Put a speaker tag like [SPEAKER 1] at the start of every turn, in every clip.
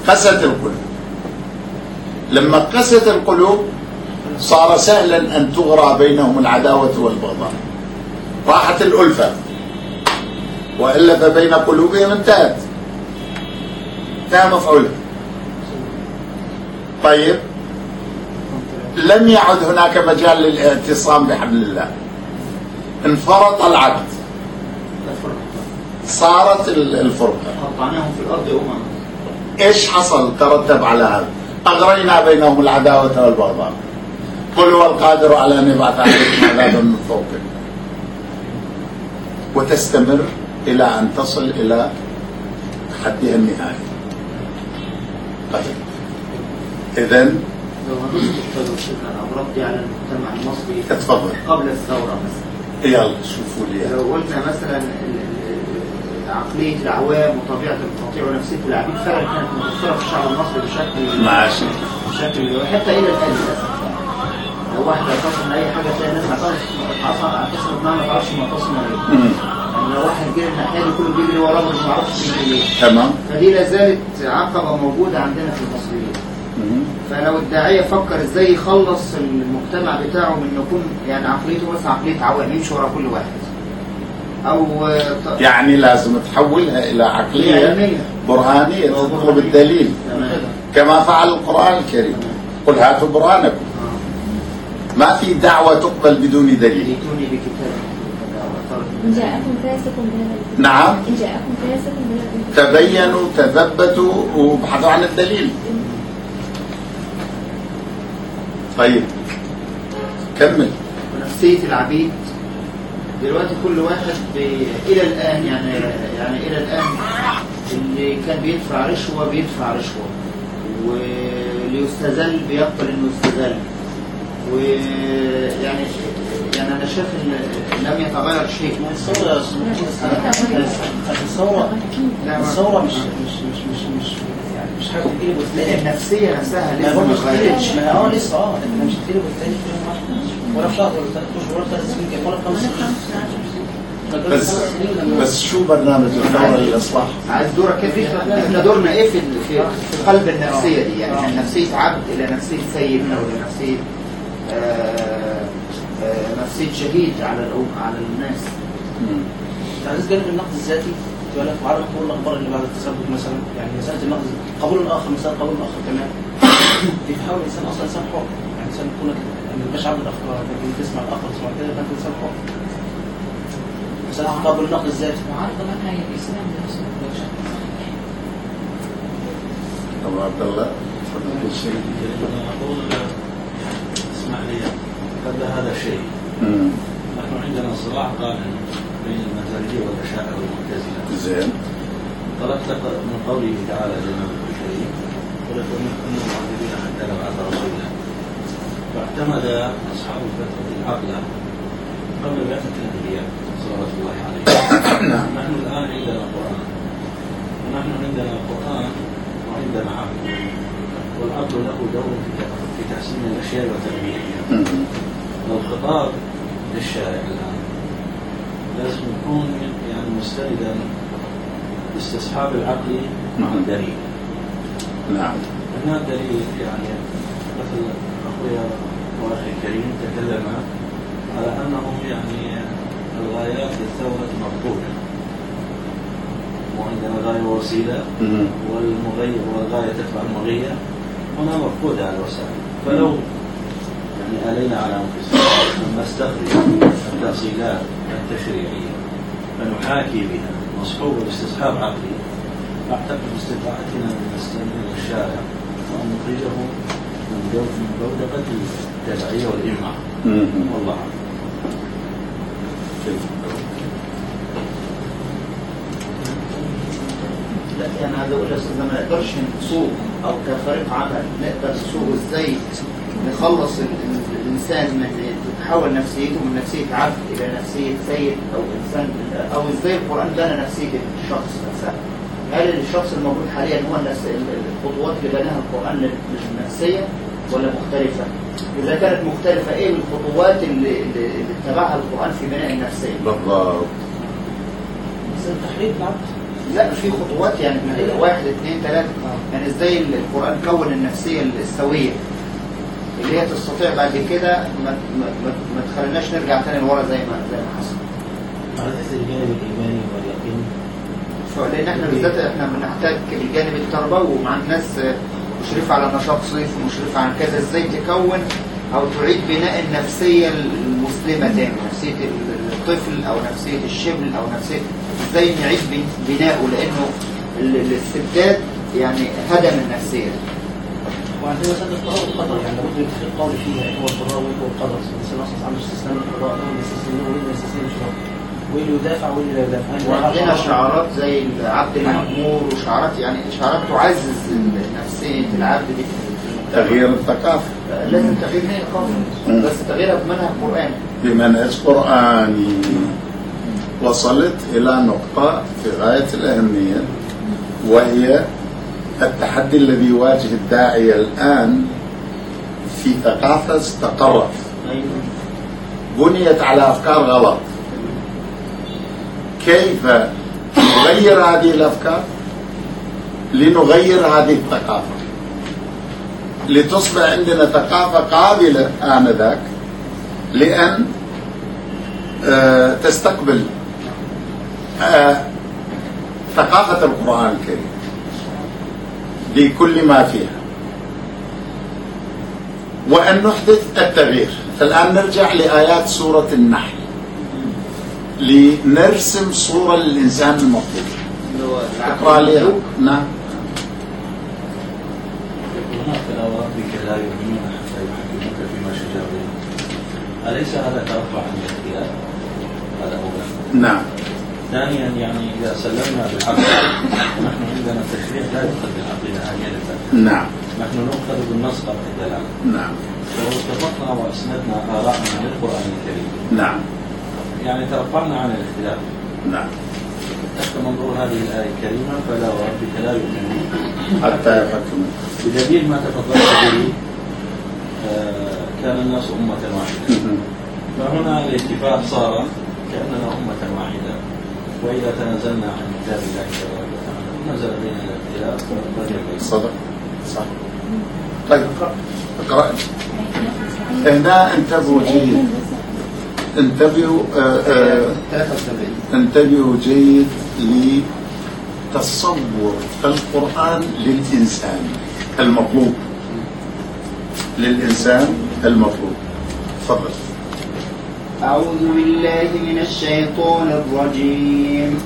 [SPEAKER 1] قست القلوب. لما قست القلوب صار سهلا أن تغرى بينهم العداوة والبغضاء، راحت الألفة، وإلا فبين قلوبهم انتهى مفعولة. طيب، لم يعد هناك مجال للاعتصام بحبل الله، انفرط العبد، صارت الفرقة،
[SPEAKER 2] قطعناهم في الأرض
[SPEAKER 1] ايش حصل ترتب على هذا؟ أغرينا بينهم العداوة والبغضاء. قل هو القادر على أن يبعث عليكم عذابا من فوقكم، وتستمر إلى أن تصل إلى حدها النهائي. طيب، إذن
[SPEAKER 2] لو هنذكر الأمراض دي على المجتمع المصري
[SPEAKER 1] اتفضل
[SPEAKER 2] قبل الثورة مثلا،
[SPEAKER 1] يلا شوفوا لي.
[SPEAKER 2] لو قلنا مثلا عقلية العوام وطبيعة القطيع ونفسية العبيد فعلا كانت مؤثرة في الشعب المصري بشكل حتى إلى الآن للأسف. لو واحد اعتصم أي حاجة تلاقي الناس اعتصمت معاه ما تعرفش معتصم عليه. لو واحد جه الناحية دي كله بيجري وراه ما يعرفش بيجري ليه.
[SPEAKER 1] تمام.
[SPEAKER 2] فدي لا زالت عقبة موجودة عندنا في المصريين. فلو الداعية فكر ازاي يخلص المجتمع بتاعه من يكون يعني عقليته بس عقلية عوام يمشي ورا كل واحد، أو
[SPEAKER 1] يعني لازم تحولها إلى عقلية برهانية تطلب الدليل كما فعل القرآن الكريم. قل هاتوا برهانكم. ما في دعوة تقبل بدون دليل.
[SPEAKER 3] إن جاءكم فاسق بنبأ.
[SPEAKER 1] نعم.
[SPEAKER 3] إن جاءكم فاسق بنبأ
[SPEAKER 1] تبينوا تثبتوا وابحثوا عن الدليل. طيب كمل.
[SPEAKER 2] ونفسية العبيد دلوقتي كل واحد إلى الآن يعني إلى الآن اللي كان بيدفع رشوة واللي يستذل بيقبل إنه يستذل. ويعني أنا شايف إن لم يتغير شيء. الثورة مش حاجة تقلب وتلاقي النفسية نفسها لسه ما اتغيرتش.
[SPEAKER 4] لسه احنا مش هتقلب وتلاقي ولا في شهر ولا 3 اشهر ولا 3 سنين ولا 5 سنين.
[SPEAKER 1] بس شو برنامج الثورة للإصلاح؟
[SPEAKER 2] عايز دورك كيف؟ احنا دورنا ايه في قلب النفسية دي؟ يعني من نفسية عبد إلى نفسية سيد أو إلى نفسية نفسية شهيد على الناس.
[SPEAKER 4] عايز جانب النقد الذاتي ولا وعدم قبول الاخبار اللي بعد التثبت مثلا، يعني مساله النقد قبول الاخر، مثلا قبول الاخر كمان بيحاول الانسان اصلا انسان حر، يعني انسان يكون ما يبقاش عبد الاخبار، لكن تسمع الاخر تسمع كده يبقى انت انسان حر. مساله قبول النقد الذاتي
[SPEAKER 5] معارضه منهج الاسلام بنفسه.
[SPEAKER 1] أبو عبد الله تفضل كل شيء.
[SPEAKER 6] أقول اسمح لي قبل هذا الشيء، نحن عندنا صراع قائم بين الماتريدية والأشاعرة والمعتزلة.
[SPEAKER 1] زين.
[SPEAKER 6] قرأت لك من قوله تعالى جناب الكريم ولتؤمنن معذبين حتى نبعث رسولا. فاعتمد أصحاب الفترة العقل قبل بعثة الأنبياء صلوات الله عليهم. نحن الآن عندنا قرآن، ونحن عندنا قرآن وعندنا عقل، والعقل له دور في تحسين الأشياء وتنميتها. والخطاب للشارع الآن لازم يكون يعني مستندا استصحاب العقل مع الدليل.
[SPEAKER 1] نعم.
[SPEAKER 6] هنا دليل، يعني مثل أخويا وأخي الكريم تكلم على أنهم يعني الغايات للثورة مفقودة، وعندنا غاية ووسيلة والغاية تتبع المغية، هنا مفقودة الوسائل. فلو يعني آلينا على أنفسنا أن نستخدم التفصيلات التشريعية فنحاكي بها مصحوبة باستصحاب عقلي، أعتقد باستطاعتنا أن نستمر الشارع وأن نخرجه من بودقة التبعية والإمعة. والله أعلم.
[SPEAKER 2] لا يعني هذا أقول لأستاذنا ما نقدرش نسوق أو كفريق عمل نقدر نسوق إزاي نخلص الإنسان من تتحول نفسيته من نفسية عبد إلى نفسية سيد أو إنسان، أو إزاي القرآن بنى نفسية الشخص نفسها. هل الشخص الموجود حاليا هو الخطوات اللي بناها القرآن للنفسية ولا مختلفة؟ إذا كانت مختلفة إيه الخطوات اللي اتبعها القرآن في بناء النفسية؟
[SPEAKER 1] بالضبط.
[SPEAKER 4] مثل تحريك العبد
[SPEAKER 2] لا في خطوات يعني 1 2 3 يعني ازاي القرآن كون النفسية السوية اللي هي تستطيع بعد كده ما تخليناش نرجع تاني لورا زي ما حصل.
[SPEAKER 6] على اساس الجانب الايماني واليقين.
[SPEAKER 2] لان احنا بالذات احنا بنحتاج الجانب التربوي ومع الناس مشرفة على نشاط صيف ومشرفة على كذا، ازاي تكون او تعيد بناء النفسية المسلمة تاني، نفسية الطفل او نفسية الشبل او نفسية ازاي نعيد بناءه، لانه الاستبداد يعني هدم النفسية.
[SPEAKER 4] وعندنا مسألة القضاء والقدر، يعني لابد من تحقيق قول فيها هو القضاء والقدر. الإنسان أصلا عنده استثناء من القضاء واللي يستثنيه واللي يستثنيه واللي يدافع واللي لا يدافع.
[SPEAKER 2] وعندنا شعارات زي العبد المأمور وشعارات يعني شعارات تعزز نفسية العبد دي.
[SPEAKER 1] تغيير الثقافة
[SPEAKER 2] لازم تغيير من الثقافة، بس تغييرها بمنهج قرآني.
[SPEAKER 1] بمنهج قرآني. وصلت إلى نقطة في غاية الأهمية، وهي التحدي الذي يواجه الداعية الآن في ثقافة استقرت بنيت على أفكار غلط. كيف نغير هذه الأفكار لنغير هذه الثقافة لتصبح عندنا ثقافة قابلة آنذاك لأن تستقبل ثقافة القرآن الكريم بكل ما فيها، وأن نحدث التغيير. فالآن نرجع لآيات سورة النحل لنرسم صورة للإنسان المطلوب. اقرأ لي. نعم.
[SPEAKER 6] فلا وربك لا يؤمنون حتى يحكموك فيما شجر بينهم. أليس هذا ترفع عن الاختلاف؟ هذا أولا.
[SPEAKER 1] نعم.
[SPEAKER 6] ثانيا يعني إذا سلمنا بالعقل نحن عندنا تشريع لا يؤخذ بالعقل نهائيا.
[SPEAKER 1] نعم.
[SPEAKER 6] نحن نؤخذ بالنص قطع الدلالة.
[SPEAKER 1] نعم.
[SPEAKER 6] ولو اتفقنا وأسندنا آراءنا للقرآن الكريم
[SPEAKER 1] نعم.
[SPEAKER 6] يعني ترفعنا عن الاختلاف.
[SPEAKER 1] نعم.
[SPEAKER 6] تحت منظور هذه الآية الكريمة فلا وربك لا يؤمنون
[SPEAKER 1] حتى يحكمون.
[SPEAKER 6] بدليل ما تفضلت به كان الناس أمة واحدة، فهنا الاتفاق صار كأننا أمة واحدة، وإذا تنازلنا عن كتاب الله تبارك وتعالى نزل بيننا الاختلاف فبين.
[SPEAKER 1] صدق. صح. طيب اقرأ. هنا انتبهوا جيد، انتبهوا جيد لتصور القرآن للإنسان المطلوب. للإنسان المطلوب. تفضل.
[SPEAKER 2] أعوذ بالله من الشيطان الرجيم.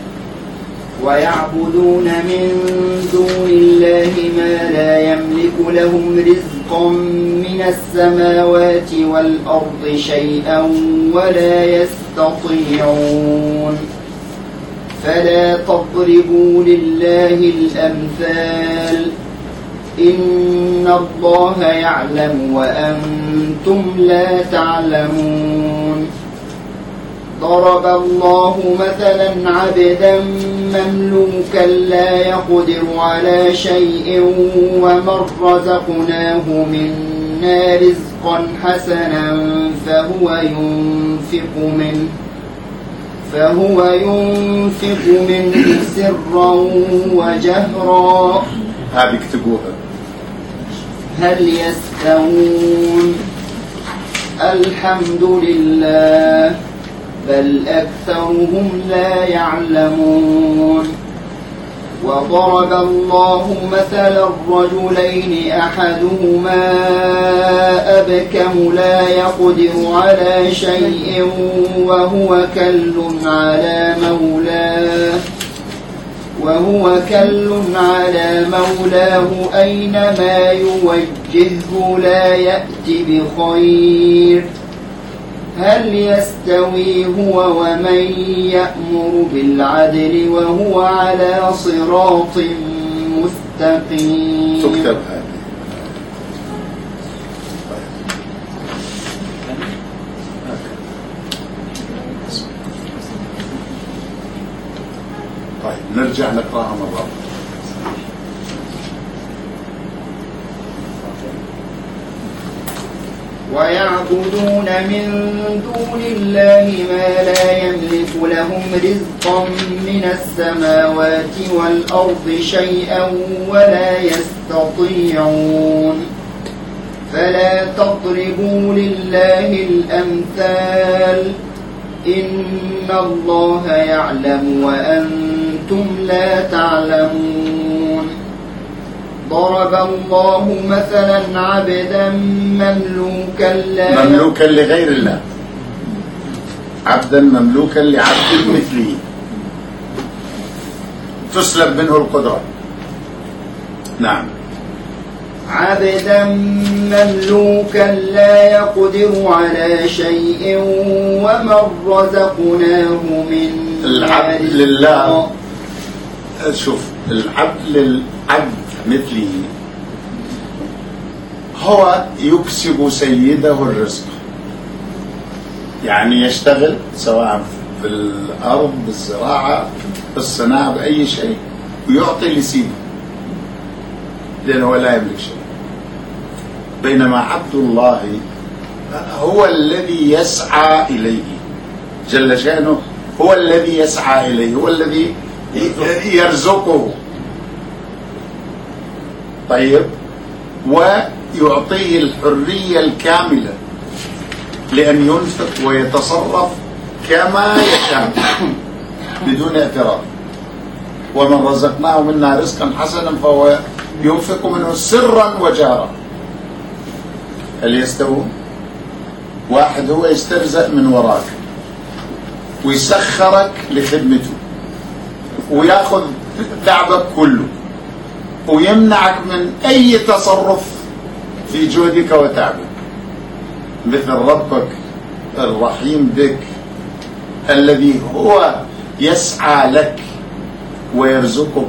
[SPEAKER 2] ويعبدون من دون الله ما لا يملك لهم رزقا من السماوات والأرض شيئا ولا يستطيعون. فلا تضربوا لله الأمثال إن الله يعلم وأنتم لا تعلمون. ضرب الله مثلا عبدا مملوكا لا يقدر على شيء ومن رزقناه منا رزقا حسنا فهو ينفق منه سرا وجهرا.
[SPEAKER 1] هذه اكتبوها.
[SPEAKER 2] هل يستوون؟ الحمد لله بل أكثرهم لا يعلمون. وضرب الله مثلا الرجلين أحدهما أبكم لا يقدر على شيء وهو كل على مولاه أينما يوجهه لا يأتي بخير. هل يستوي هو ومن يأمر بالعدل وهو على صراط مستقيم.
[SPEAKER 1] تكتب هذه. طيب نرجع نقرأها مرة.
[SPEAKER 2] ويعبدون من دون الله ما لا يملك لهم رزقا من السماوات والأرض شيئا ولا يستطيعون فلا تضربوا لله الأمثال إن الله يعلم وأنتم لا تعلمون ضرب الله مثلا عبدا
[SPEAKER 1] مملوكا لغير الله، عبدا مملوكا لعبد مثله تسلب منه القدرة. نعم.
[SPEAKER 2] عبدا مملوكا لا يقدر على شيء ومن رزقناه من
[SPEAKER 1] العبد لله. شوف، العبد للعبد مثله هو يكسب سيده الرزق، يعني يشتغل سواء في الأرض بالزراعة بالصناعة بأي شيء ويعطي لسيده لأنه لا يملك شيء. بينما عبد الله هو الذي يسعى إليه جل شأنه، هو الذي يسعى إليه، هو الذي يرزقه. طيب، ويعطيه الحرية الكاملة لأن ينفق ويتصرف كما يشاء بدون اعتراض. ومن رزقناه منا رزقا حسنا فهو ينفق منه سرا وجارا. هل يستوون؟ واحد هو يسترزق من وراك ويسخرك لخدمته وياخذ تعبك كله ويمنعك من أي تصرف في جهدك وتعبك، مثل ربك الرحيم بك الذي هو يسعى لك ويرزقك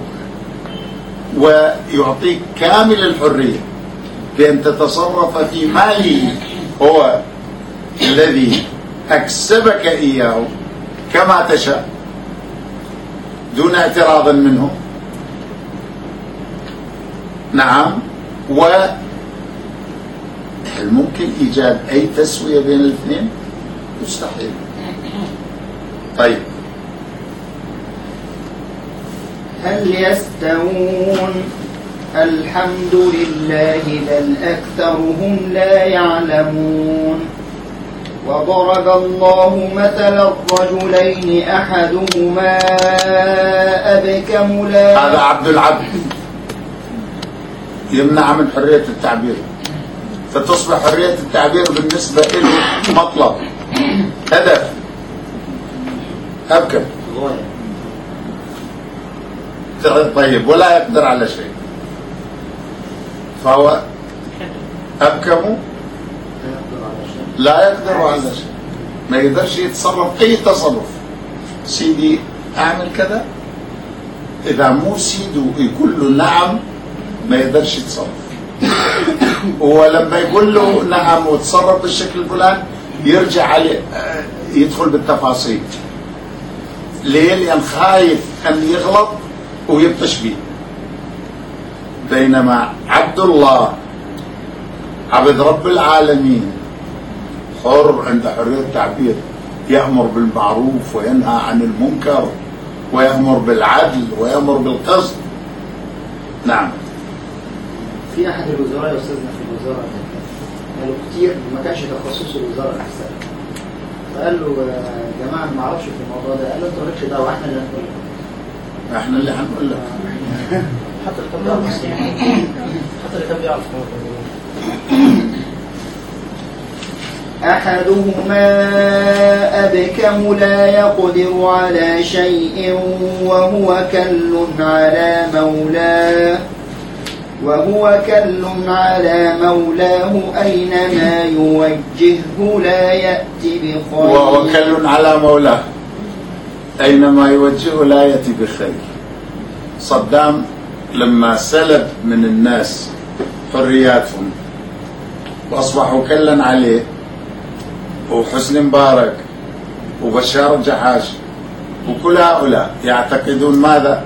[SPEAKER 1] ويعطيك كامل الحرية بأن تتصرف في ماله، هو الذي أكسبك إياه كما تشاء دون اعتراض منه. نعم. وهل ممكن إيجاد أي تسوية بين الاثنين؟ مستحيل. طيب،
[SPEAKER 2] هل يستوون؟ الحمد لله بل أكثرهم لا يعلمون. وضرب الله مثلا الرجلين أحدهما أبكم لا،
[SPEAKER 1] هذا عبد العبد يمنع من حرية التعبير، فتصبح حرية التعبير بالنسبة له مطلب، هدف، أبكم. طيب، ولا يقدر على شيء، فهو أبكم لا يقدر على شيء، ما يقدرش يتصرف أي تصرف. سيدي أعمل كذا، إذا مو سيده يقول له نعم ما يقدرش يتصرف. ولما يقول له نعم وتصرف بالشكل الفلاني يرجع عليه يدخل بالتفاصيل. ليه؟ لأن خايف أن يغلط ويبطش به. بينما عبد الله عبد رب العالمين حر، عند حرية التعبير، يأمر بالمعروف وينهى عن المنكر ويأمر بالعدل ويأمر بالقسط. نعم.
[SPEAKER 2] في أحد الوزراء يا أستاذنا في الوزارة قالوا كتير ما كانش تخصصه الوزارة نفسها، فقال له يا جماعة ما اعرفش في الموضوع ده. قال له أنت مالكش دعوة، إحنا اللي هنقول لك.
[SPEAKER 1] إحنا اللي هنقول لك.
[SPEAKER 4] حتى اللي كان بيعرف
[SPEAKER 2] أحدهما أبكم لا يقدر على شيء وهو كل على مولاه أينما يوجهه لا يأتي بخير.
[SPEAKER 1] وهو كل على مولاه أينما يوجهه لا يأتي بخير. صدام لما سلب من الناس حرياتهم وأصبحوا كلا عليه، وحسني مبارك وبشار الجحاش وكل هؤلاء يعتقدون ماذا؟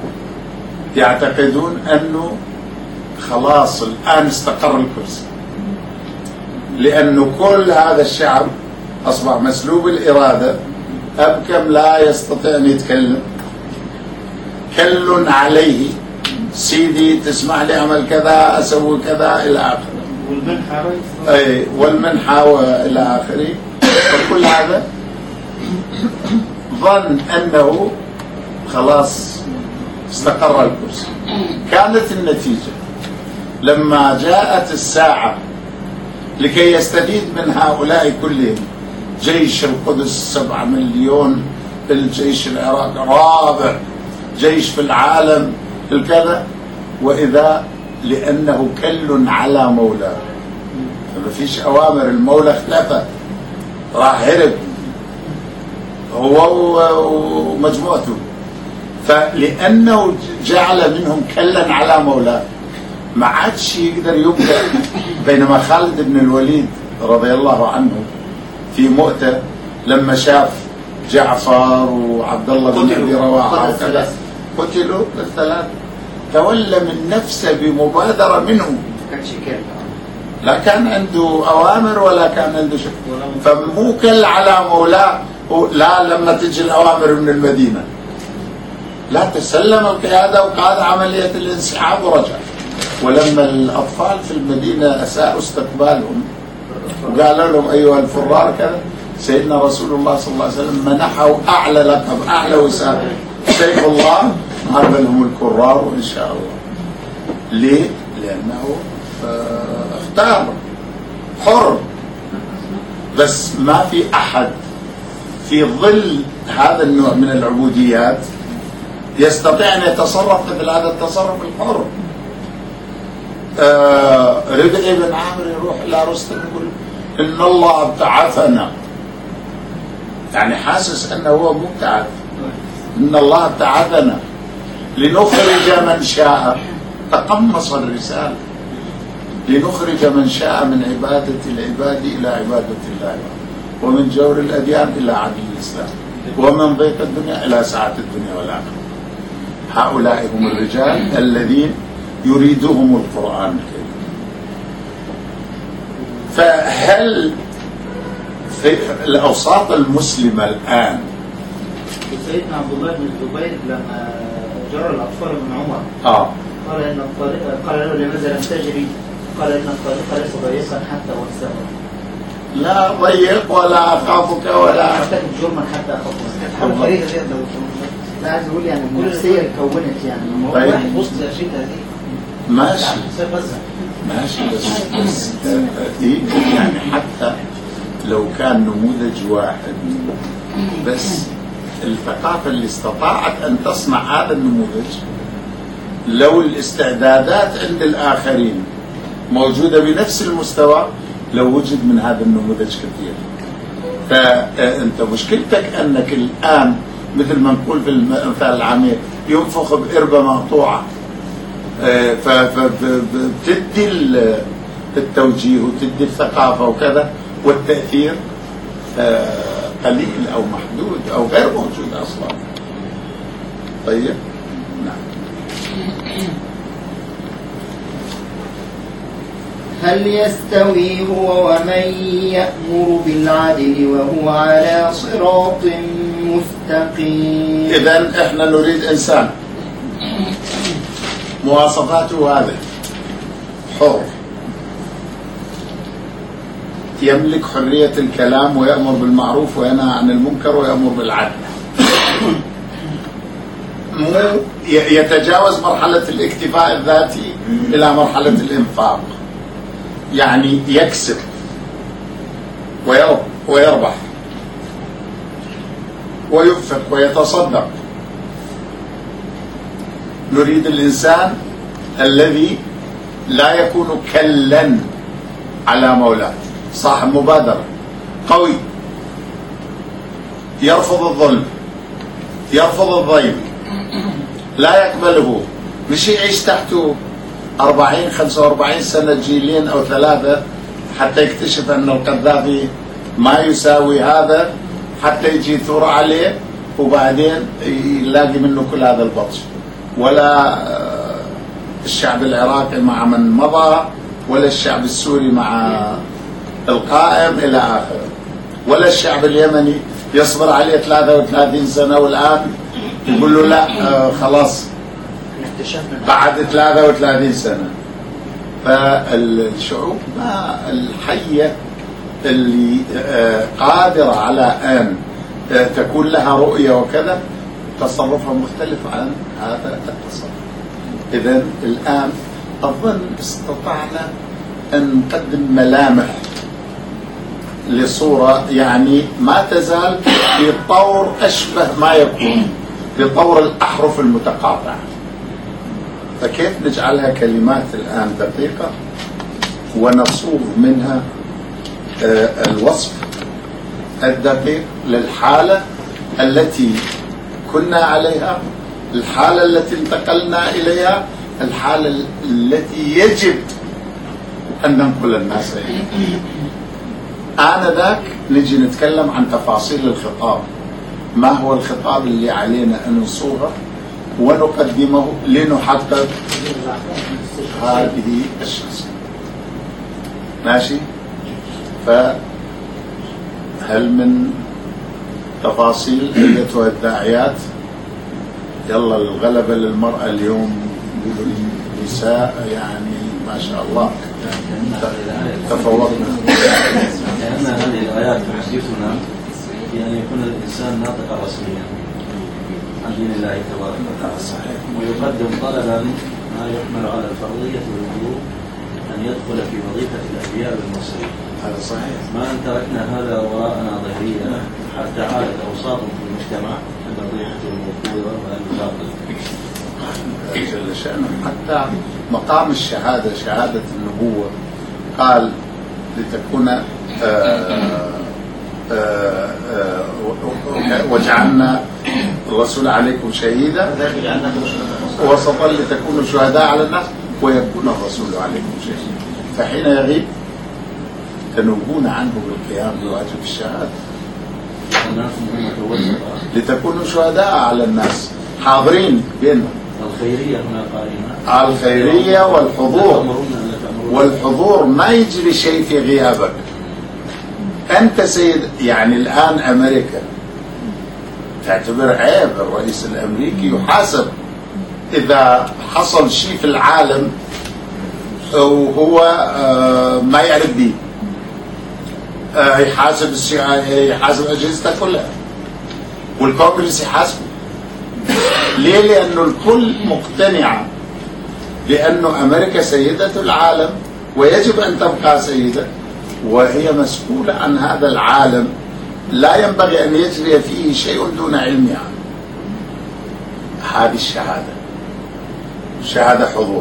[SPEAKER 1] يعتقدون أنه خلاص الآن استقر الكرسي، لأنه كل هذا الشعب أصبح مسلوب الإرادة، أبكم لا يستطيع أن يتكلم، كل عليه، سيدي تسمح لي أعمل كذا، أسوي كذا إلى آخره،
[SPEAKER 2] والمنحة
[SPEAKER 1] أي والمنحة وإلى آخره. فكل هذا ظن أنه خلاص استقر الكرسي. كانت النتيجة لما جاءت الساعة لكي يستفيد من هؤلاء كلهم، جيش القدس 7 مليون، الجيش العراقي رابع جيش في العالم الكذا، وإذا لأنه كل على مولاه، فما فيش أوامر، المولى اختلفت، راح هرب هو ومجموعته، فلأنه جعل منهم كلا على مولاه ما عادش يقدر يبدأ. بينما خالد بن الوليد رضي الله عنه في مؤتة لما شاف جعفر وعبد الله بن أبي رواحة وكذا قتلوا الثلاثة، تولى من نفسه بمبادرة منهم،
[SPEAKER 2] كانش كده،
[SPEAKER 1] لا كان عنده أوامر ولا كان عنده شيء، فمو كل على مولاه. لا، لما تجي الأوامر من المدينة لا، تسلم القيادة وقاد عملية الانسحاب ورجع. ولما الأطفال في المدينة أساءوا استقبالهم وقالوا لهم أيها الفرار كذا، سيدنا رسول الله صلى الله عليه وسلم منحه أعلى لقب، أعلى وسام، سيف الله عربلهم الكرار وإن شاء الله. ليه؟ لأنه اختار حر، بس ما في أحد في ظل هذا النوع من العبوديات يستطيع أن يتصرف مثل هذا التصرف الحر. ربعي بن عامر يروح إلى رستم يقول إن الله ابتعثنا، يعني حاسس أنه هو مبتعث، إن الله ابتعثنا لنخرج من شاء، تقمص الرسالة، لنخرج من شاء من عبادة العباد إلى عبادة الله، ومن جور الأديان إلى عدل الإسلام، ومن ضيق الدنيا إلى سعة الدنيا والآخرة. هؤلاء هم الرجال الذين يريدهم القرآن الكريم. فهل في الأوساط المسلمة الآن
[SPEAKER 2] سيدنا عبد الله بن الزبير لما جرى الأطفال من عمر قال إن الطريق، قال له لماذا لم تجري؟ قال إن الطريق ليس ضيقا حتى وسعا،
[SPEAKER 1] لا ضيق ولا أخافك ولا
[SPEAKER 2] أرتكب جرما حتى أخافك. حاجة فريدة زي ده. لا عايز أقول يعني النفسية اتكونت يعني.
[SPEAKER 1] طيب.
[SPEAKER 4] واحد وسط الشتاء دي
[SPEAKER 1] ماشي
[SPEAKER 4] ماشي
[SPEAKER 1] بس يعني حتى لو كان نموذج واحد بس، الثقافة اللي استطاعت أن تصنع هذا النموذج، لو الاستعدادات عند الآخرين موجودة بنفس المستوى لو وجد من هذا النموذج كثير. فأنت مشكلتك أنك الآن مثل ما نقول في المثال العامي ينفخ بإربة مقطوعة، فبتدي التوجيه وتدي الثقافة وكذا، والتأثير قليل أو محدود أو غير موجود أصلا. طيب نعم.
[SPEAKER 2] هل يستوي هو ومن يأمر بالعدل وهو على صراط مستقيم؟
[SPEAKER 1] إذن إحنا نريد إنسان مواصفاته هذه، حر، يملك حرية الكلام ويأمر بالمعروف وينهى عن المنكر ويأمر بالعدل، يتجاوز مرحلة الاكتفاء الذاتي إلى مرحلة الإنفاق، يعني يكسب ويربح وينفق ويتصدق. نريد الإنسان الذي لا يكون كلا على مولاه، صاحب مبادرة، قوي، يرفض الظلم، يرفض الضيم، لا يقبله، مش يعيش تحته 40-45 سنة، جيلين أو 3 حتى يكتشف أن القذافي ما يساوي هذا، حتى يجي ثورة عليه وبعدين يلاقي منه كل هذا البطش. ولا الشعب العراقي مع من مضى، ولا الشعب السوري مع القائم إلى آخره. ولا الشعب اليمني يصبر عليه 33 سنة والآن يقول له لا خلاص بعد 33 سنة. فالشعوب ما الحية اللي قادرة على أن تكون لها رؤية وكذا تصرفها مختلف عن هذا التصرف. إذن الآن أظن استطعنا أن نقدم ملامح لصورة يعني ما تزال في طور أشبه ما يكون بطور الأحرف المتقاطعة. فكيف نجعلها كلمات الآن دقيقة ونصوغ منها الوصف الدقيق للحالة التي كنا عليها، الحالة التي انتقلنا إليها، الحالة التي يجب أن ننقل الناس إليها. آنذاك نجي نتكلم عن تفاصيل الخطاب، ما هو الخطاب اللي علينا أن نصوغه ونقدمه لنحقق هذه الشخصية. ماشي؟ فهل من تفاصيل أيتها الداعيات؟ يلا الغلبة للمرأة اليوم يقولوا النساء يعني ما شاء الله تفوقنا.
[SPEAKER 6] لأن هذه الآيات تحدثنا بأن يكون الإنسان ناطقا رسميا عن دين الله تبارك وتعالى، ويقدم طلبا ما يحمل على الفرضية والوجوب أن يدخل في وظيفة الأنبياء والمرسلين.
[SPEAKER 1] هذا صحيح.
[SPEAKER 6] ما أن تركنا هذا وراءنا ظهريا حتى عادت أوساط في المجتمع النضيحة والموقوذة والباطل.
[SPEAKER 1] جل شأنه حتى مقام الشهادة، شهادة النبوة، قال لتكون وجعلنا الرسول عليكم شهيدا وسطا لتكونوا شهداء على الناس ويكون الرسول عليكم شهيدا. فحين يغيب تنوبون عنه بالقيام بواجب الشهادة لتكونوا شهداء على الناس حاضرين بينهم.
[SPEAKER 6] الخيرية هنا قائمة،
[SPEAKER 1] الخيرية والحضور ما يجري شيء في غيابك. أنت سيد، يعني الآن أمريكا تعتبر عيب الرئيس الأمريكي يحاسب إذا حصل شيء في العالم وهو ما يعرف به. يحاسب السي، يحاسب أجهزته كلها، والكونغرس يحاسبه. ليه؟ لأنه الكل مقتنع بأنه أمريكا سيدة العالم ويجب أن تبقى سيدة، وهي مسؤولة عن هذا العالم، لا ينبغي أن يجري فيه شيء دون علمها. هذه الشهادة، شهادة حضور.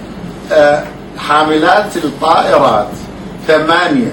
[SPEAKER 1] حاملات الطائرات 8،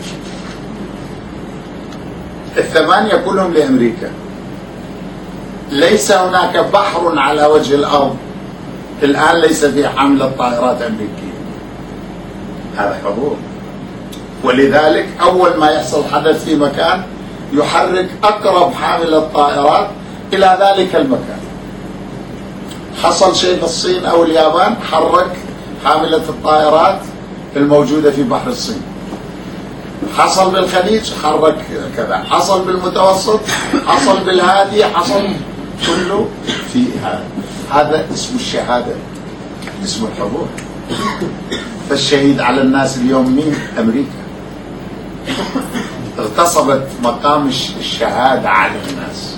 [SPEAKER 1] ال8 كلهم لأمريكا. ليس هناك بحر على وجه الأرض الآن ليس فيه حاملة طائرات أمريكية. هذا حضور. ولذلك أول ما يحصل حدث في مكان يحرك أقرب حاملة طائرات إلى ذلك المكان. حصل شيء في الصين أو اليابان، حرك حاملة الطائرات الموجودة في بحر الصين. حصل بالخليج، حرك كذا. حصل بالمتوسط، حصل بالهادي، حصل كله في هذا اسم الشهادة، اسم الحضور. فالشهيد على الناس اليوم مين؟ أمريكا. اغتصبت مقام الشهادة على الناس.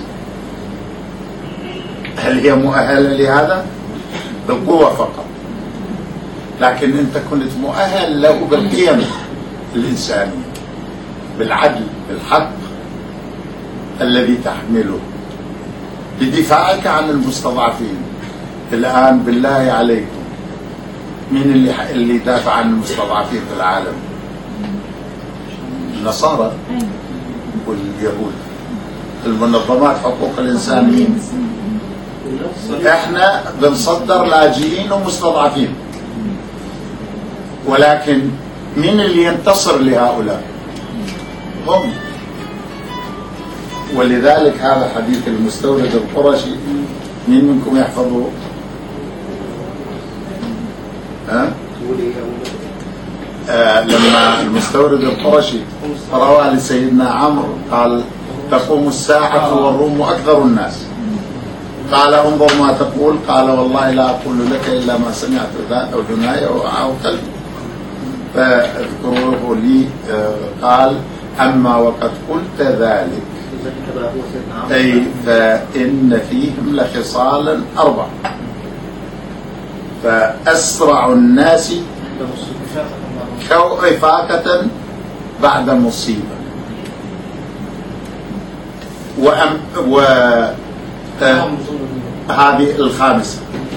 [SPEAKER 1] هل هي مؤهلة لهذا؟ بالقوة فقط. لكن أنت كنت مؤهل له بالقيم الإنسانية، بالعدل، بالحق الذي تحمله، بدفاعك عن المستضعفين. الآن بالله عليكم مين اللي دافع عن المستضعفين في العالم؟ النصارى واليهود. المنظمات حقوق الإنسان. احنا بنصدر لاجئين ومستضعفين، ولكن مين اللي ينتصر لهؤلاء؟ هم. ولذلك هذا حديث المستورد القرشي، مين منكم يحفظه؟ لما المستورد القرشي روى لسيدنا عمرو قال تقوم الساعة والروم أكثر الناس، قال انظر ما تقول، قال والله لا أقول لك إلا ما سمعت أذناي ووعاه قلبي. فاذكروه لي قال أما وقد قلت ذلك أي فإن فيهم لخصالا 4 فأسرع الناس إفاقة بعد مصيبة، هذه الخامسة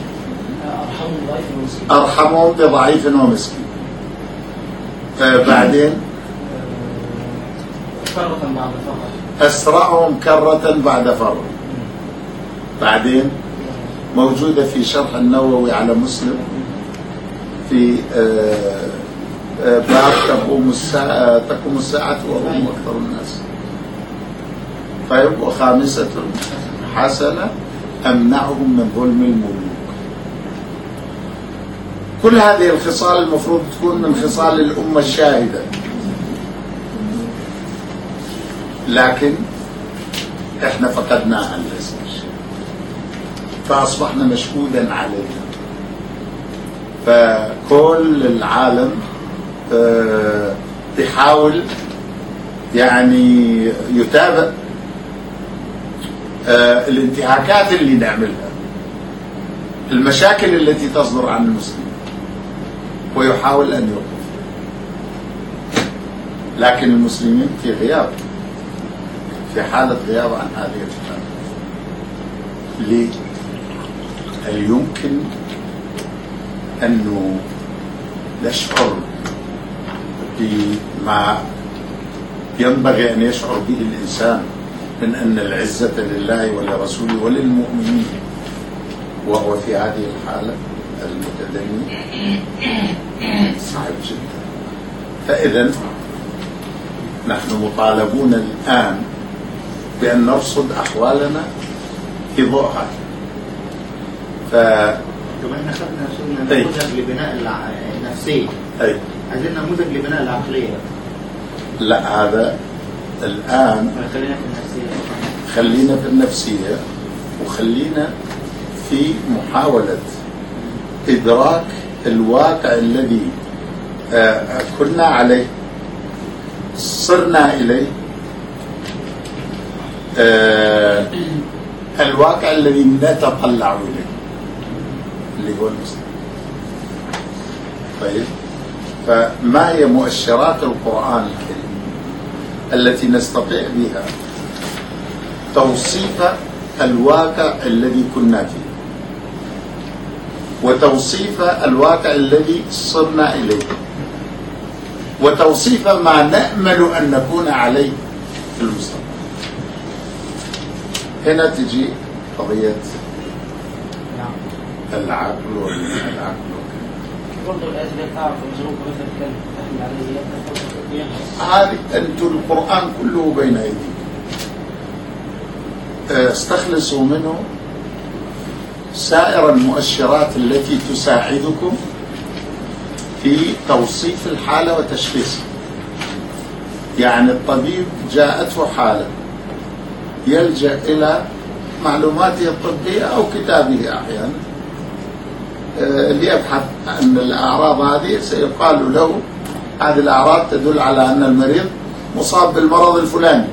[SPEAKER 1] أرحمهم بضعيف ومسكين. بعدين أسرعهم كرة بعد فر. بعدين موجودة في شرح النووي على مسلم في باب تقوم الساعة وهم أكثر الناس. طيب وخامسة حسنة أمنعهم من ظلم الملوك. كل هذه الخصال المفروض تكون من خصال الأمة الشاهدة، لكن احنا فقدناها للأسف، فأصبحنا مشهودا عليها. فكل العالم يحاول يعني يتابع الانتهاكات اللي نعملها، المشاكل التي تصدر عن المسلمين، ويحاول أن يوقف. لكن المسلمين في غياب، في حالة غياب عن هذه الفتنة. ليه؟ هل يمكن أنه نشعر بما ينبغي أن يشعر به الإنسان من أن العزة لله ولرسوله وللمؤمنين، وهو في هذه الحالة المتدنية؟ صعب جدا. فإذا نحن مطالبون الآن بأن نرصد أحوالنا في ضوء هذا.
[SPEAKER 2] طبعا احنا خدنا نموذج لبناء النفسية، عايزين نموذج لبناء العقلية.
[SPEAKER 1] لا، هذا الآن خلينا في النفسية، وخلينا في محاولة إدراك الواقع الذي كنا عليه، صرنا إليه، الواقع الذي نتطلع إليه اللي هو المسلم. طيب، فما هي مؤشرات القرآن الكريم التي نستطيع بها توصيف الواقع الذي كنا فيه، وتوصيف الواقع الذي صرنا إليه، وتوصيف ما نأمل أن نكون عليه في المستقبل. هنا تجي قضية العقل والعقل.
[SPEAKER 4] برضه الآيات اللي تعرف المزروق مثل كلمة تحمل عليه
[SPEAKER 1] هذه أنتم القرآن كله بين أيديكم، استخلصوا منه سائر المؤشرات التي تساعدكم في توصيف الحالة وتشخيصها. يعني الطبيب جاءته حالة يلجأ إلى معلوماته الطبية أو كتابه أحيانا ليبحث عن الأعراض هذه، سيقال له هذه الأعراض تدل على أن المريض مصاب بالمرض الفلاني.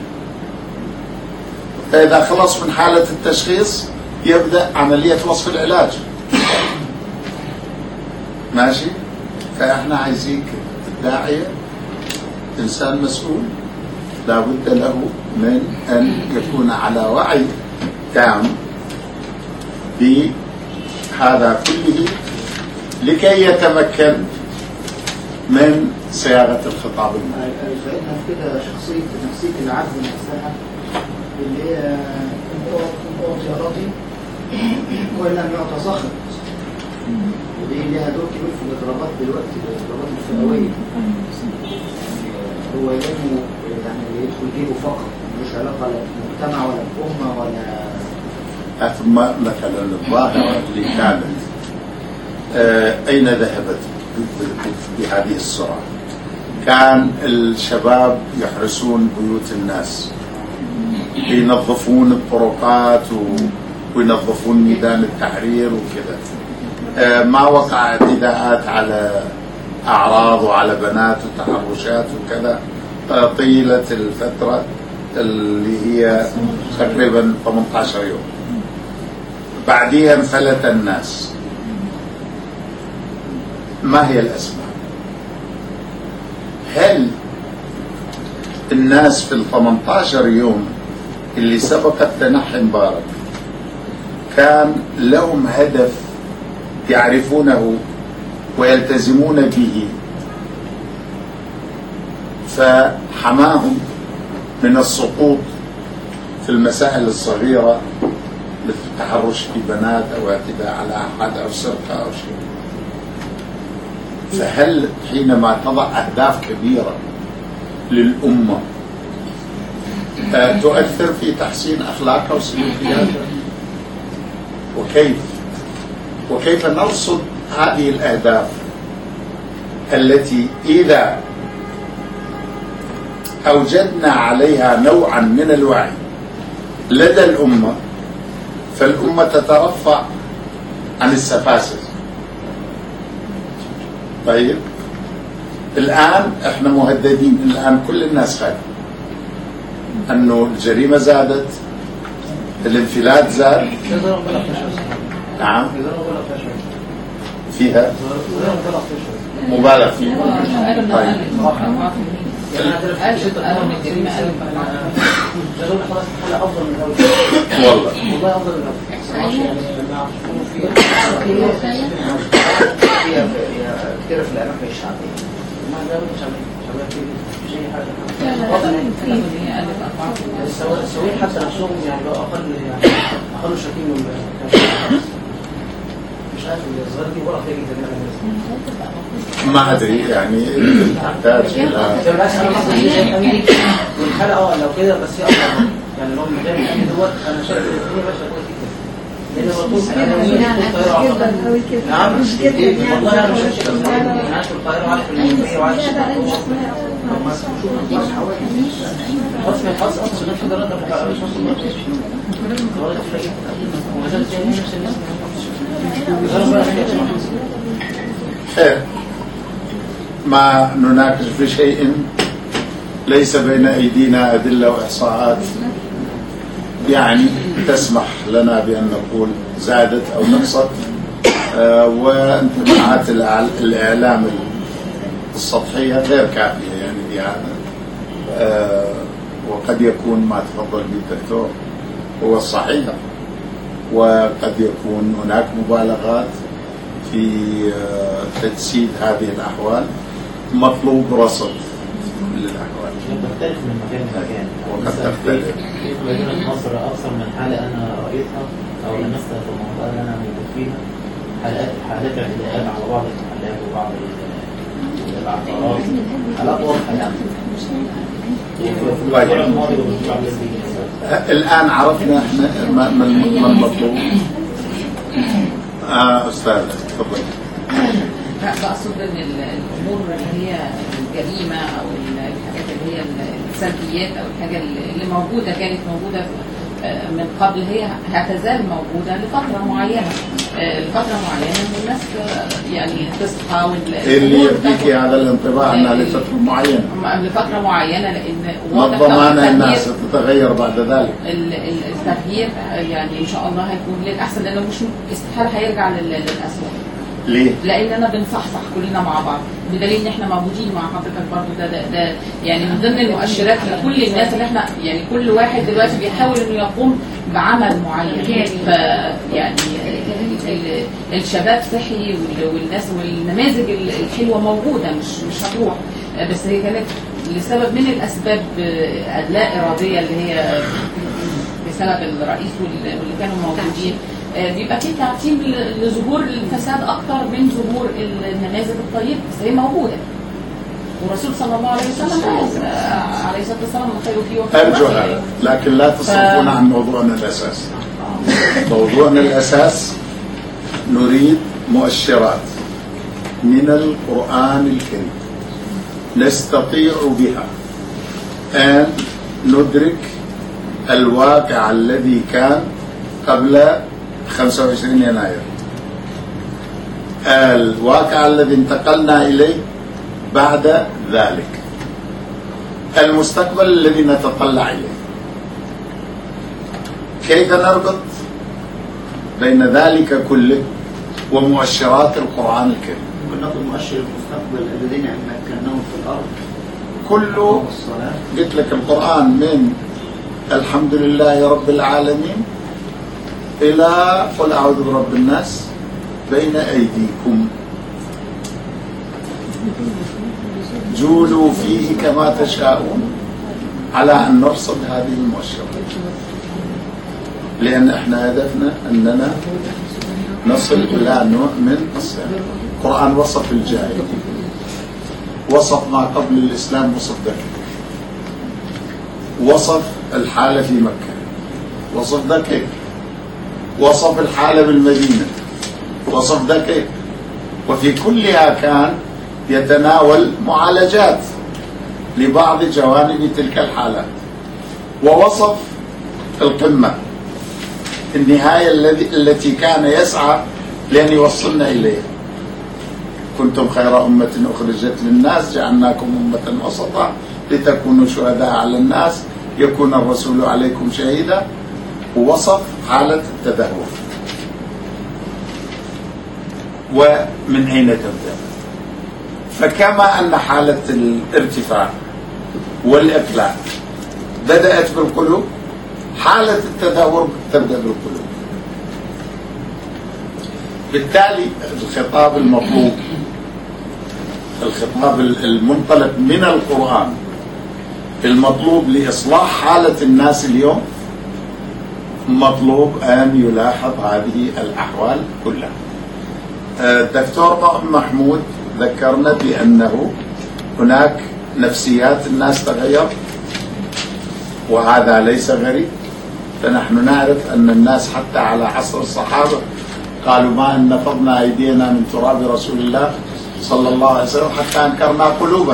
[SPEAKER 1] فإذا خلص من حالة التشخيص يبدأ عملية وصف العلاج. ماشي؟ فإحنا عايزين الداعية إنسان مسؤول، لا بد له من أن يكون على وعي تام بهذا كله لكي يتمكن من صياغة الخطاب المالي.
[SPEAKER 2] فإنها كده نفسية العبد نفسها اللي هي انت راضي وإلا أن يعطى سخط، ودي لها دور كبير في الاضطرابات دلوقتي، الاضطرابات الفئوية. هو يلمه يعني اللي يدخل جيبه فقط، ملوش علاقة لا بالمجتمع ولا بأمة ولا
[SPEAKER 1] ثم مثلا الظاهرة اللي كانت أين ذهبت؟ بهذه السرعة. كان الشباب يحرسون بيوت الناس، ينظفون الطرقات وينظفون ميدان التحرير وكذا. ما وقع اعتداءات على أعراض وعلى بنات وتحرشات وكذا طيلة الفترة اللي هي تقريبا 18 يوم. بعدها انفلت الناس. ما هي الأسباب؟ هل الناس في 18 يوم اللي سبقت تنحي مبارك كان لهم هدف يعرفونه ويلتزمون به فحماهم من السقوط في المسائل الصغيرة مثل التحرش في بنات أو اعتداء على أحد أو سرقة أو شيء؟ فهل حينما تضع أهداف كبيرة للأمة تؤثر في تحسين أخلاقها وسلوكياتها؟ وكيف نرصد هذه الأهداف التي إذا أوجدنا عليها نوعا من الوعي لدى الأمة فالأمة تترفع عن السفاسف. طيب الآن احنا مهددين، الآن كل الناس خايفة أنه الجريمة زادت، الانفلات زاد. نعم فيها مبالغ فيها. طيب والله
[SPEAKER 2] كثير في الأماكن الشعبية
[SPEAKER 4] السويق حتى نفسهم يعني بقى أقل شكيم من مش عارف الصغيرة دي ورقة جدا.
[SPEAKER 1] ما أدري يعني تحتاج إلى
[SPEAKER 4] والحلقة لو كده بس هي أفضل يعني لو مجال الأمن دوت أنا شايف الدنيا ماشية كويس جدا. لأن هو طول نعم مش جدا والله أنا مش شايف أنا عايش في القاهرة وعايش في الإسماعيلية وعايش في حسن الحظ أصلا في درجة مش
[SPEAKER 1] خير. ما نناقش في شيء ليس بين أيدينا أدلة وإحصاءات يعني تسمح لنا بأن نقول زادت أو نقصت، وانتباهات الإعلام السطحية غير كافية يعني في هذا. وقد يكون ما تفضل به الدكتور هو الصحيح، وقد يكون هناك مبالغات في تجسيد هذه الأحوال. مطلوب رصد للأحوال.
[SPEAKER 7] تختلف من مكان لمكان.
[SPEAKER 1] وقد تختلف.
[SPEAKER 7] في مدينة نصر أكثر من حالة أنا رأيتها أو لمستها في المنطقة اللي أنا موجود فيها، حالات اعتداءات على بعض المحلات وبعض العقارات، حالات واضحة يعني.
[SPEAKER 1] الآن عرفنا احنا ما المطلوب. أستاذ تفضل.
[SPEAKER 5] بقصد ان الامور اللي هي الجريمه او الحاجات اللي هي السلبيات او الحاجه اللي موجوده كانت موجوده من قبل هي هتزال موجوده لفتره معينه. لفتره معينه ان الناس يعني تصحى
[SPEAKER 1] اللي يديك هذا الانطباع انها لفتره معينه.
[SPEAKER 5] لفتره معينه لان
[SPEAKER 1] واضح ضمان الناس تتغير بعد ذلك.
[SPEAKER 5] التغيير يعني ان شاء الله هيكون للاحسن لانه مش استحاله هيرجع للاسوء.
[SPEAKER 1] ليه؟
[SPEAKER 5] لاننا بنصحصح كلنا مع بعض، بدليل ان احنا موجودين مع حضرتك برضه. ده يعني من ضمن المؤشرات لكل الناس اللي احنا يعني كل واحد دلوقتي بيحاول انه يقوم بعمل معين. ف يعني الشباب صحي والناس والنماذج الحلوه موجوده مش هتروح، بس هي كانت لسبب من الاسباب اللا اراديه اللي هي بسبب الرئيس واللي كانوا موجودين. بيبقى في تعتيم لظهور الفساد اكتر من ظهور النماذج الطيبه، بس هي موجوده. والرسول صلى الله عليه وسلم قال عليه الصلاه والسلام خير فيه
[SPEAKER 1] ارجو هذا، لكن لا تصرفون عن موضوعنا الاساسي. موضوعنا الاساس نريد مؤشرات من القرآن الكريم نستطيع بها أن ندرك الواقع الذي كان قبل 25 يناير، الواقع الذي انتقلنا إليه بعد ذلك، المستقبل الذي نتطلع إليه. كيف نربط بين ذلك كله ومؤشرات القرآن الكريم؟
[SPEAKER 2] ونقل مؤشر المستقبل الذين مكناهم في الأرض
[SPEAKER 1] كله. قلت لك القرآن من الحمد لله رب العالمين إلى قل أعوذ برب الناس بين أيديكم جولوا فيه كما تشاءون، على أن نرصد هذه المؤشرات، لأن احنا هدفنا أننا نصل إلى نوع من الصيام. القرآن وصف الجاهلية، وصف ما قبل الإسلام، وصف ذلك، وصف الحالة في مكة، وصف ذلك، وصف الحالة بالمدينة، وصف ذلك، وفي كلها كان يتناول معالجات لبعض جوانب تلك الحالات، ووصف القمة، النهاية التي كان يسعى لأن يوصلنا إليها. كنتم خير أمة أخرجت للناس جعلناكم أمة وسطا لتكونوا شهداء على الناس يكون الرسول عليكم شهيدا، ووصف حالة التدهور ومن أين تبدأ. فكما أن حالة الارتفاع والإقلاع بدأت بالقلوب، حالة التدهور تبدأ بالقلوب. بالتالي الخطاب المطلوب، الخطاب المنطلق من القرآن المطلوب لإصلاح حالة الناس اليوم، مطلوب أن يلاحظ هذه الأحوال كلها. الدكتور محمود ذكرنا بأنه هناك نفسيات الناس تغير، وهذا ليس غريب، فنحن نعرف أن الناس حتى على عصر الصحابة قالوا ما أن نفضنا أيدينا من تراب رسول الله صلى الله عليه وسلم حتى أنكرنا قلوبنا.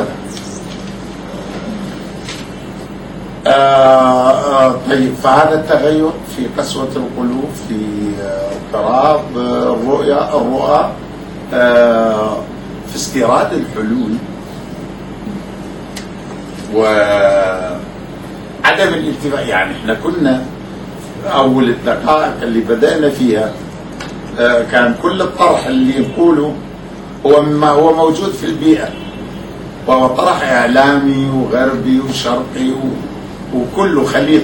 [SPEAKER 1] طيب، فهذا التغير في قسوة القلوب، في اضطراب الرؤى، في استيراد الحلول وعدم الاتفاق. يعني احنا كنا أول الدقائق اللي بدأنا فيها كان كل الطرح اللي يقوله هو مما هو موجود في البيئة، وهو طرح إعلامي وغربي وشرقي وكله خليط.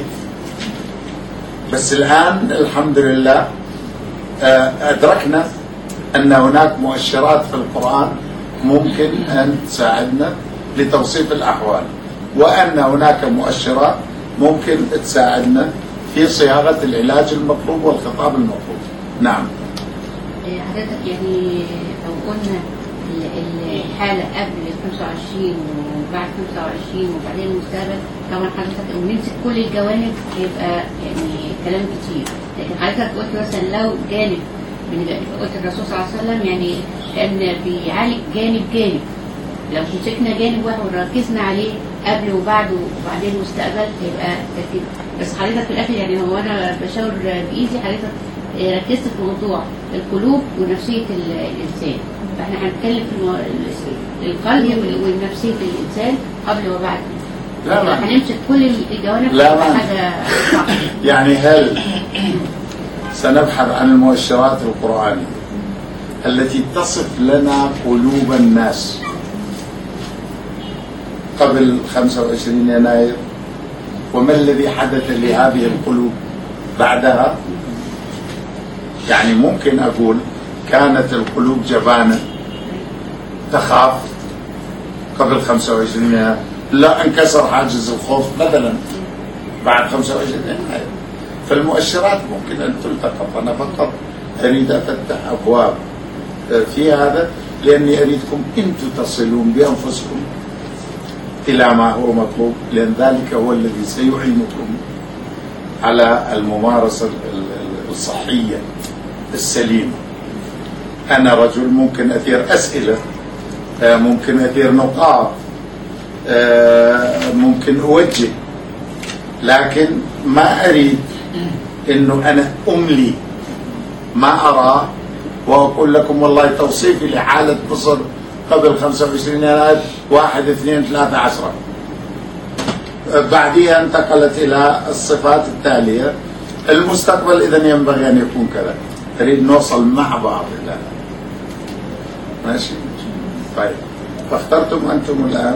[SPEAKER 1] بس الآن الحمد لله أدركنا أن هناك مؤشرات في القرآن ممكن أن تساعدنا لتوصيف الأحوال، وأن هناك مؤشرات ممكن تساعدنا في صياغة العلاج المطلوب والخطاب المطلوب. نعم.
[SPEAKER 8] حضرتك يعني لو قلنا الحالة قبل 25 وبعد 25 وبعدين المستقبل، طبعا حضرتك لو نمسك كل الجوانب هيبقى يعني كلام كتير، لكن حضرتك قلت مثلا لو جانب من قلت الرسول صلى الله عليه وسلم يعني كان بيعالج جانب، لو مسكنا جانب واحد وركزنا عليه قبل وبعد وبعدين المستقبل هيبقى كتير. بس حضرتك في الاخر يعني هو انا بشاور بايدي، حضرتك ركزت في موضوع القلوب ونفسية الإنسان، فاحنا هنتكلم في القلب ونفسية الإنسان قبل وبعد.
[SPEAKER 1] لا
[SPEAKER 8] هنمسك كل الجوانب.
[SPEAKER 1] لا حاجة يعني هل سنبحث عن المؤشرات القرآنية التي تصف لنا قلوب الناس قبل 25 يناير، وما الذي حدث لهذه القلوب بعدها؟ يعني ممكن أقول كانت القلوب جبانة تخاف قبل 25 يناير، لا انكسر حاجز الخوف مثلا بعد 25 يناير. فالمؤشرات ممكن أن تلتقط. أنا فقط أريد أفتح أبواب في هذا، لأني أريدكم أنتم تصلون بأنفسكم إلى ما هو مطلوب، لأن ذلك هو الذي سيعينكم على الممارسة الصحية السليمة. أنا رجل ممكن أثير أسئلة ممكن أثير نقاط، ممكن أوجه، لكن ما أريد إنه أنا أملي ما أراه وأقول لكم والله توصيفي لحالة مصر قبل 25 يناير 1 2 3 10. بعدها انتقلت إلى الصفات التالية. المستقبل إذن ينبغي أن يكون كذا. نريد نوصل مع بعض إلى هذا. ماشي؟ طيب، فاخترتم أنتم الآن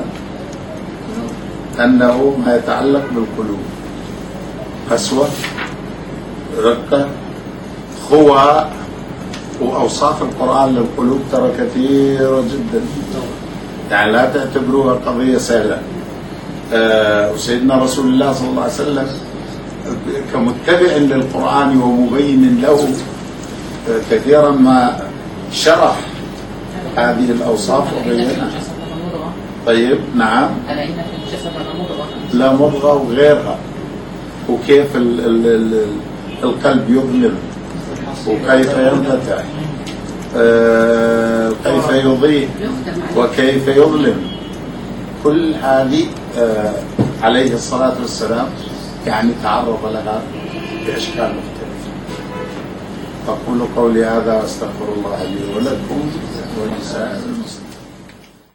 [SPEAKER 1] أنه ما يتعلق بالقلوب، قسوة، رقة، خواء. وأوصاف القرآن للقلوب ترى كثيرة جدا، يعني لا تعتبروها قضية سهلة. وسيدنا رسول الله صلى الله عليه وسلم كمتبع للقرآن ومبين له كثيرا ما شرح هذه الأوصاف وبينها. طيب نعم.
[SPEAKER 5] ألا إن في الجسد لمضغة.
[SPEAKER 1] لا مضغة وغيرها، وكيف القلب يظلم وكيف ينفتح، كيف يضيء وكيف يظلم. كل هذه عليه الصلاة والسلام يعني تعرض لها بأشكال مختلفة. أقول قولي هذا واستغفر الله لي ولكم ولسائر المسلمين.